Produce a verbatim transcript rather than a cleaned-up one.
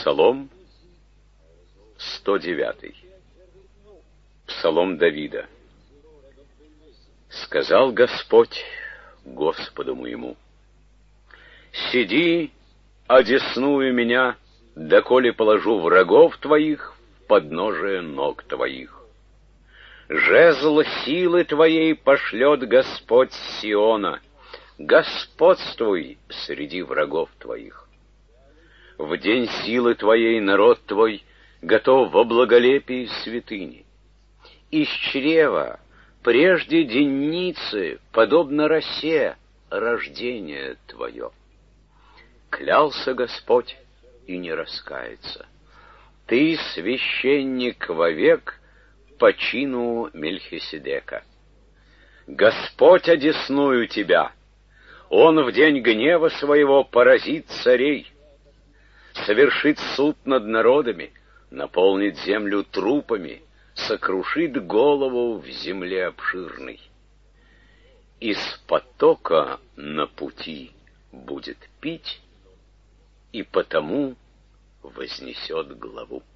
Псалом сто девятый. Псалом Давида. Сказал Господь Господу моему: сиди, одесную меня, доколе положу врагов твоих в подножие ног твоих. Жезл силы твоей пошлет Господь с Сиона, господствуй среди врагов твоих. В день силы твоей народ твой готов во благолепии святыни. Из чрева, прежде денницы, подобно росе, рождение твое. Клялся Господь и не раскается. Ты священник вовек по чину Мельхиседека. Господь одесную тебя, Он в день гнева своего поразит царей, совершит суд над народами, наполнит землю трупами, сокрушит голову в земле обширной. Из потока на пути будет пить, и потому вознесет главу.